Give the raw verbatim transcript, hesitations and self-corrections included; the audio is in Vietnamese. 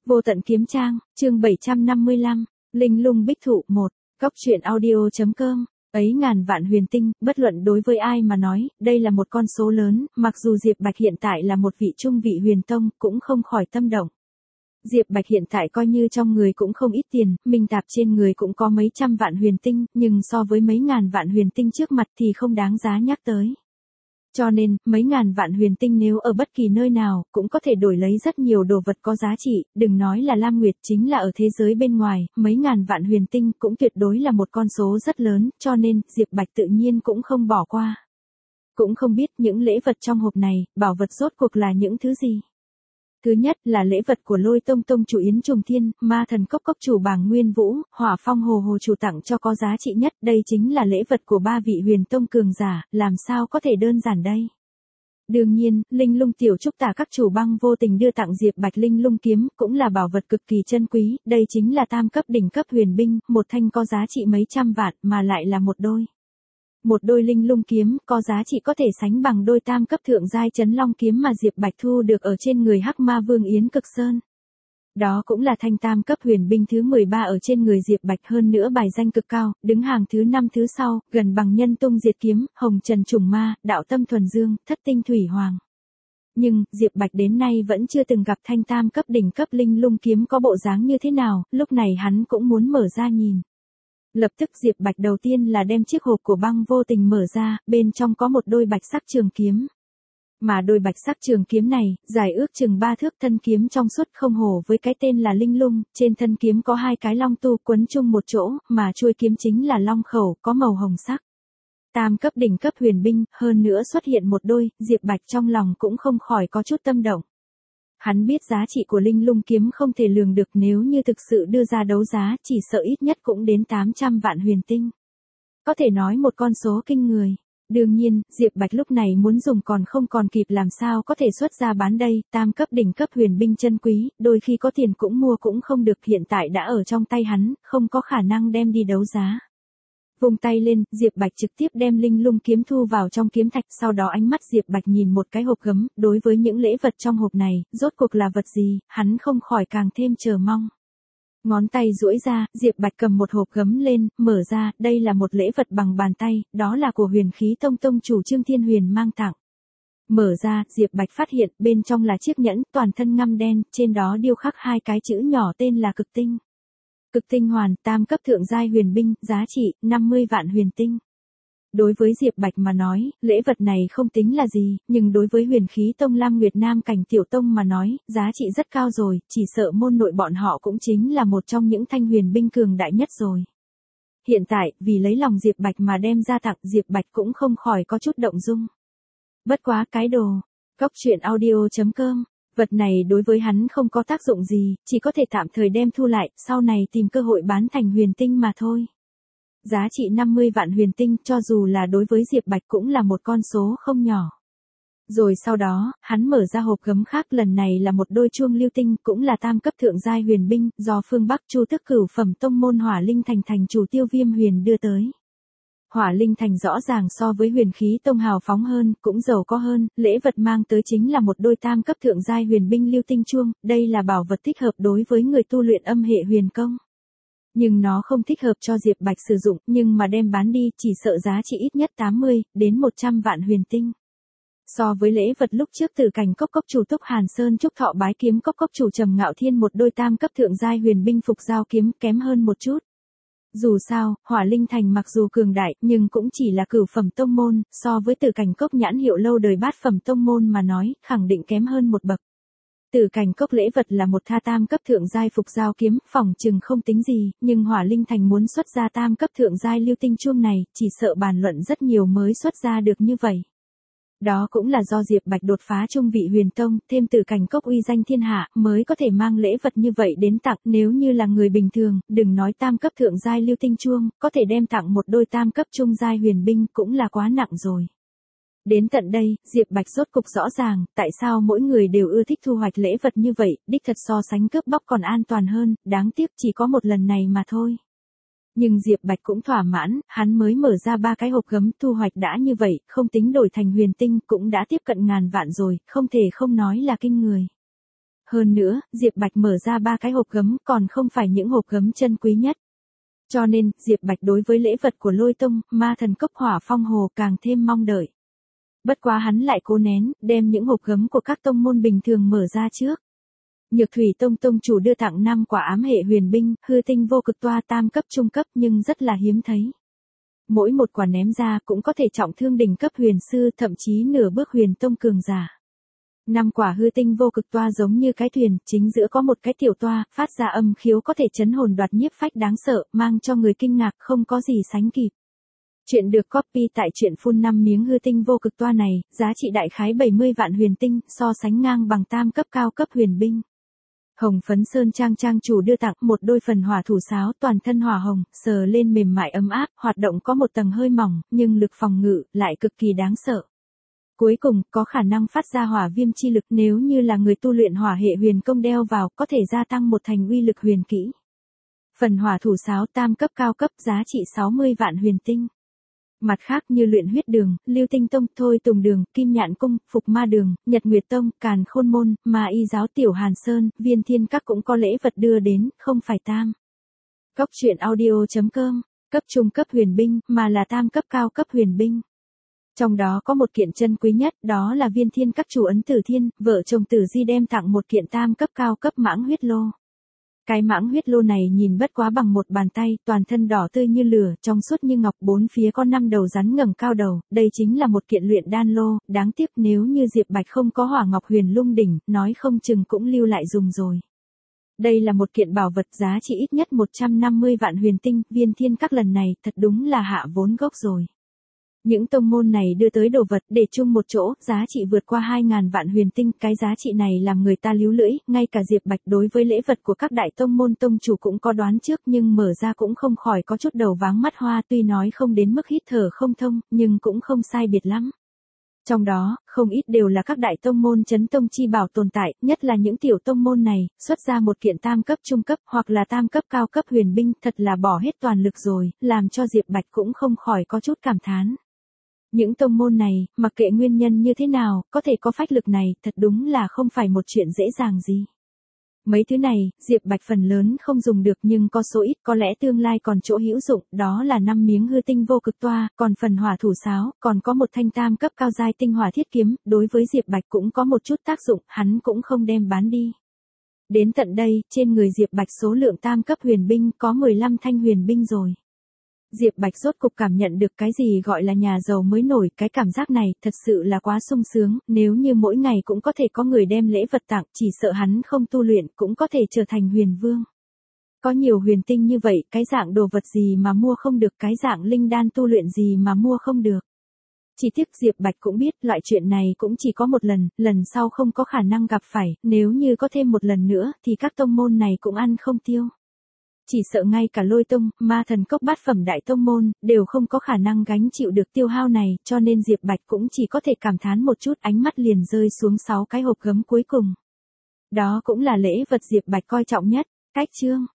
Vô tận kiếm trang, chương bảy trăm năm mươi lăm, Linh lung bích thụ một, Cóc truyện audio.com. Ấy ngàn vạn huyền tinh, bất luận đối với ai mà nói, đây là một con số lớn, mặc dù Diệp Bạch hiện tại là một vị trung vị huyền tông, cũng không khỏi tâm động. Diệp Bạch hiện tại coi như trong người cũng không ít tiền, minh tạp trên người cũng có mấy trăm vạn huyền tinh, nhưng so với mấy ngàn vạn huyền tinh trước mặt thì không đáng giá nhắc tới. Cho nên, mấy ngàn vạn huyền tinh nếu ở bất kỳ nơi nào, cũng có thể đổi lấy rất nhiều đồ vật có giá trị, đừng nói là Lam Nguyệt, chính là ở thế giới bên ngoài, mấy ngàn vạn huyền tinh cũng tuyệt đối là một con số rất lớn, cho nên, Diệp Bạch tự nhiên cũng không bỏ qua. Cũng không biết những lễ vật trong hộp này, bảo vật rốt cuộc là những thứ gì. Thứ nhất là lễ vật của Lôi Tông Tông chủ Yến Trùng Thiên, Ma Thần Cốc Cốc chủ Bàng Nguyên Vũ, Hỏa Phong Hồ Hồ chủ tặng cho có giá trị nhất, đây chính là lễ vật của ba vị huyền tông cường giả, làm sao có thể đơn giản đây. Đương nhiên, Linh Lung tiểu trúc tả các chủ băng vô tình đưa tặng Diệp Bạch Linh Lung kiếm, cũng là bảo vật cực kỳ chân quý, đây chính là tam cấp đỉnh cấp huyền binh, một thanh có giá trị mấy trăm vạn, mà lại là một đôi. Một đôi linh lung kiếm, có giá trị có thể sánh bằng đôi tam cấp thượng giai chấn long kiếm mà Diệp Bạch thu được ở trên người Hắc Ma Vương Yến Cực Sơn. Đó cũng là thanh tam cấp huyền binh thứ mười ba ở trên người Diệp Bạch, hơn nữa bài danh cực cao, đứng hàng thứ năm thứ sau, gần bằng Nhân Tung Diệt Kiếm, Hồng Trần Trùng Ma, Đạo Tâm Thuần Dương, Thất Tinh Thủy Hoàng. Nhưng, Diệp Bạch đến nay vẫn chưa từng gặp thanh tam cấp đỉnh cấp linh lung kiếm có bộ dáng như thế nào, lúc này hắn cũng muốn mở ra nhìn. Lập tức Diệp Bạch đầu tiên là đem chiếc hộp của băng vô tình mở ra, bên trong có một đôi bạch sắc trường kiếm. Mà đôi bạch sắc trường kiếm này, dài ước chừng ba thước, thân kiếm trong suốt không hổ với cái tên là linh lung, trên thân kiếm có hai cái long tu quấn chung một chỗ, mà chuôi kiếm chính là long khẩu, có màu hồng sắc. Tam cấp đỉnh cấp huyền binh, hơn nữa xuất hiện một đôi, Diệp Bạch trong lòng cũng không khỏi có chút tâm động. Hắn biết giá trị của linh lung kiếm không thể lường được, nếu như thực sự đưa ra đấu giá, chỉ sợ ít nhất cũng đến tám trăm vạn huyền tinh. Có thể nói một con số kinh người. Đương nhiên, Diệp Bạch lúc này muốn dùng còn không còn kịp, làm sao có thể xuất ra bán đây, tam cấp đỉnh cấp huyền binh chân quý, đôi khi có tiền cũng mua cũng không được, hiện tại đã ở trong tay hắn, không có khả năng đem đi đấu giá. Vung tay lên, Diệp Bạch trực tiếp đem linh lung kiếm thu vào trong kiếm thạch, sau đó ánh mắt Diệp Bạch nhìn một cái hộp gấm, đối với những lễ vật trong hộp này, rốt cuộc là vật gì, hắn không khỏi càng thêm chờ mong. Ngón tay duỗi ra, Diệp Bạch cầm một hộp gấm lên, mở ra, đây là một lễ vật bằng bàn tay, đó là của Huyền Khí Tông Tông chủ Trương Thiên Huyền mang tặng. Mở ra, Diệp Bạch phát hiện, bên trong là chiếc nhẫn, toàn thân ngăm đen, trên đó điêu khắc hai cái chữ nhỏ tên là Cực Tinh. Cực Tinh hoàn, tam cấp thượng giai huyền binh, giá trị, năm mươi vạn huyền tinh. Đối với Diệp Bạch mà nói, lễ vật này không tính là gì, nhưng đối với Huyền Khí Tông Lam Nguyệt Nam Cảnh Tiểu Tông mà nói, giá trị rất cao rồi, chỉ sợ môn nội bọn họ cũng chính là một trong những thanh huyền binh cường đại nhất rồi. Hiện tại, vì lấy lòng Diệp Bạch mà đem ra tặng, Diệp Bạch cũng không khỏi có chút động dung. Bất quá cái đồ, Cóc truyện audio.com. Vật này đối với hắn không có tác dụng gì, chỉ có thể tạm thời đem thu lại, sau này tìm cơ hội bán thành huyền tinh mà thôi. Giá trị năm mươi vạn huyền tinh, cho dù là đối với Diệp Bạch cũng là một con số không nhỏ. Rồi sau đó, hắn mở ra hộp gấm khác, lần này là một đôi chuông lưu tinh, cũng là tam cấp thượng giai huyền binh, do phương Bắc Chu Tức Cửu phẩm tông môn Hỏa Linh Thành thành chủ Tiêu Viêm Huyền đưa tới. Hỏa Linh Thành rõ ràng so với Huyền Khí Tông hào phóng hơn, cũng giàu có hơn, lễ vật mang tới chính là một đôi tam cấp thượng giai huyền binh lưu tinh chuông, đây là bảo vật thích hợp đối với người tu luyện âm hệ huyền công. Nhưng nó không thích hợp cho Diệp Bạch sử dụng, nhưng mà đem bán đi, chỉ sợ giá trị ít nhất tám mươi đến một trăm vạn huyền tinh. So với lễ vật lúc trước từ Cảnh Cốc Cốc chủ Túc Hàn Sơn Trúc Thọ bái kiếm Cốc Cốc chủ Trầm Ngạo Thiên một đôi tam cấp thượng giai huyền binh phục giao kiếm, kém hơn một chút. Dù sao, Hỏa Linh Thành mặc dù cường đại, nhưng cũng chỉ là cửu phẩm tông môn, so với Tử Cảnh Cốc nhãn hiệu lâu đời bát phẩm tông môn mà nói, khẳng định kém hơn một bậc. Tử Cảnh Cốc lễ vật là một tha tam cấp thượng giai phục giao kiếm, phỏng chừng không tính gì, nhưng Hỏa Linh Thành muốn xuất ra tam cấp thượng giai lưu tinh chuông này, chỉ sợ bàn luận rất nhiều mới xuất ra được như vậy. Đó cũng là do Diệp Bạch đột phá trung vị huyền tông, thêm Tử Cảnh Cốc uy danh thiên hạ, mới có thể mang lễ vật như vậy đến tặng, nếu như là người bình thường, đừng nói tam cấp thượng giai lưu tinh chuông, có thể đem tặng một đôi tam cấp trung giai huyền binh cũng là quá nặng rồi. Đến tận đây, Diệp Bạch rốt cục rõ ràng, tại sao mỗi người đều ưa thích thu hoạch lễ vật như vậy, đích thật so sánh cướp bóc còn an toàn hơn, đáng tiếc chỉ có một lần này mà thôi. Nhưng Diệp Bạch cũng thỏa mãn, hắn mới mở ra ba cái hộp gấm, thu hoạch đã như vậy, không tính đổi thành huyền tinh, cũng đã tiếp cận ngàn vạn rồi, không thể không nói là kinh người. Hơn nữa, Diệp Bạch mở ra ba cái hộp gấm còn không phải những hộp gấm chân quý nhất. Cho nên, Diệp Bạch đối với lễ vật của Lôi Tông, Ma Thần Cốc Hỏa Phong Hồ càng thêm mong đợi. Bất quá hắn lại cố nén, đem những hộp gấm của các tông môn bình thường mở ra trước. Nhược Thủy Tông tông chủ đưa tặng năm quả ám hệ huyền binh, hư tinh vô cực toa tam cấp trung cấp nhưng rất là hiếm thấy. Mỗi một quả ném ra cũng có thể trọng thương đỉnh cấp huyền sư, thậm chí nửa bước huyền tông cường giả. Năm quả hư tinh vô cực toa giống như cái thuyền, chính giữa có một cái tiểu toa, phát ra âm khiếu có thể chấn hồn đoạt nhiếp phách đáng sợ, mang cho người kinh ngạc không có gì sánh kịp. Chuyện được copy tại truyện phun năm miếng hư tinh vô cực toa này, giá trị đại khái bảy mươi vạn huyền tinh, so sánh ngang bằng tam cấp cao cấp huyền binh. Hồng Phấn Sơn Trang trang chủ đưa tặng một đôi phần hỏa thủ sáo toàn thân hỏa hồng, sờ lên mềm mại ấm áp, hoạt động có một tầng hơi mỏng, nhưng lực phòng ngự lại cực kỳ đáng sợ. Cuối cùng, có khả năng phát ra hỏa viêm chi lực, nếu như là người tu luyện hỏa hệ huyền công đeo vào, có thể gia tăng một thành uy lực huyền kỹ. Phần hỏa thủ sáo tam cấp cao cấp giá trị sáu mươi vạn huyền tinh. Mặt khác như Luyện Huyết Đường, Lưu Tinh Tông, Thôi Tùng Đường, Kim Nhạn Cung, Phục Ma Đường, Nhật Nguyệt Tông, Càn Khôn Môn, Ma Y Giáo Tiểu Hàn Sơn, Viên Thiên Các cũng có lễ vật đưa đến, không phải tam. Cốc truyện audio chấm com, cấp trung cấp huyền binh, mà là tam cấp cao cấp huyền binh. Trong đó có một kiện chân quý nhất, đó là Viên Thiên Các chủ ấn Tử Thiên, vợ chồng Tử Di đem tặng một kiện tam cấp cao cấp mãng huyết lô. Cái mãng huyết lô này nhìn bất quá bằng một bàn tay, toàn thân đỏ tươi như lửa, trong suốt như ngọc, bốn phía có năm đầu rắn ngẩng cao đầu, đây chính là một kiện luyện đan lô, đáng tiếc nếu như Diệp Bạch không có Hỏa Ngọc Huyền Lung đỉnh, nói không chừng cũng lưu lại dùng rồi. Đây là một kiện bảo vật giá trị ít nhất một trăm năm mươi vạn huyền tinh, Viên Thiên Các lần này thật đúng là hạ vốn gốc rồi. Những tông môn này đưa tới đồ vật để chung một chỗ, giá trị vượt qua hai ngàn vạn huyền tinh, cái giá trị này làm người ta líu lưỡi, ngay cả Diệp Bạch đối với lễ vật của các đại tông môn tông chủ cũng có đoán trước nhưng mở ra cũng không khỏi có chút đầu váng mắt hoa, tuy nói không đến mức hít thở không thông, nhưng cũng không sai biệt lắm. Trong đó, không ít đều là các đại tông môn chấn tông chi bảo tồn tại, nhất là những tiểu tông môn này, xuất ra một kiện tam cấp trung cấp hoặc là tam cấp cao cấp huyền binh, thật là bỏ hết toàn lực rồi, làm cho Diệp Bạch cũng không khỏi có chút cảm thán. Những tông môn này, mặc kệ nguyên nhân như thế nào, có thể có phách lực này, thật đúng là không phải một chuyện dễ dàng gì. Mấy thứ này, Diệp Bạch phần lớn không dùng được nhưng có số ít có lẽ tương lai còn chỗ hữu dụng, đó là năm miếng hư tinh vô cực toa, còn phần hỏa thủ sáo, còn có một thanh tam cấp cao giai tinh hỏa thiết kiếm, đối với Diệp Bạch cũng có một chút tác dụng, hắn cũng không đem bán đi. Đến tận đây, trên người Diệp Bạch số lượng tam cấp huyền binh có mười lăm thanh huyền binh rồi. Diệp Bạch rốt cục cảm nhận được cái gì gọi là nhà giàu mới nổi, cái cảm giác này thật sự là quá sung sướng, nếu như mỗi ngày cũng có thể có người đem lễ vật tặng, chỉ sợ hắn không tu luyện cũng có thể trở thành huyền vương. Có nhiều huyền tinh như vậy, cái dạng đồ vật gì mà mua không được, cái dạng linh đan tu luyện gì mà mua không được. Chỉ tiếc Diệp Bạch cũng biết loại chuyện này cũng chỉ có một lần, lần sau không có khả năng gặp phải, nếu như có thêm một lần nữa thì các tông môn này cũng ăn không tiêu. Chỉ sợ ngay cả Lôi Tông, Ma Thần Cốc bát phẩm đại tông môn, đều không có khả năng gánh chịu được tiêu hao này, cho nên Diệp Bạch cũng chỉ có thể cảm thán một chút, ánh mắt liền rơi xuống sáu cái hộp gấm cuối cùng. Đó cũng là lễ vật Diệp Bạch coi trọng nhất. Cách chương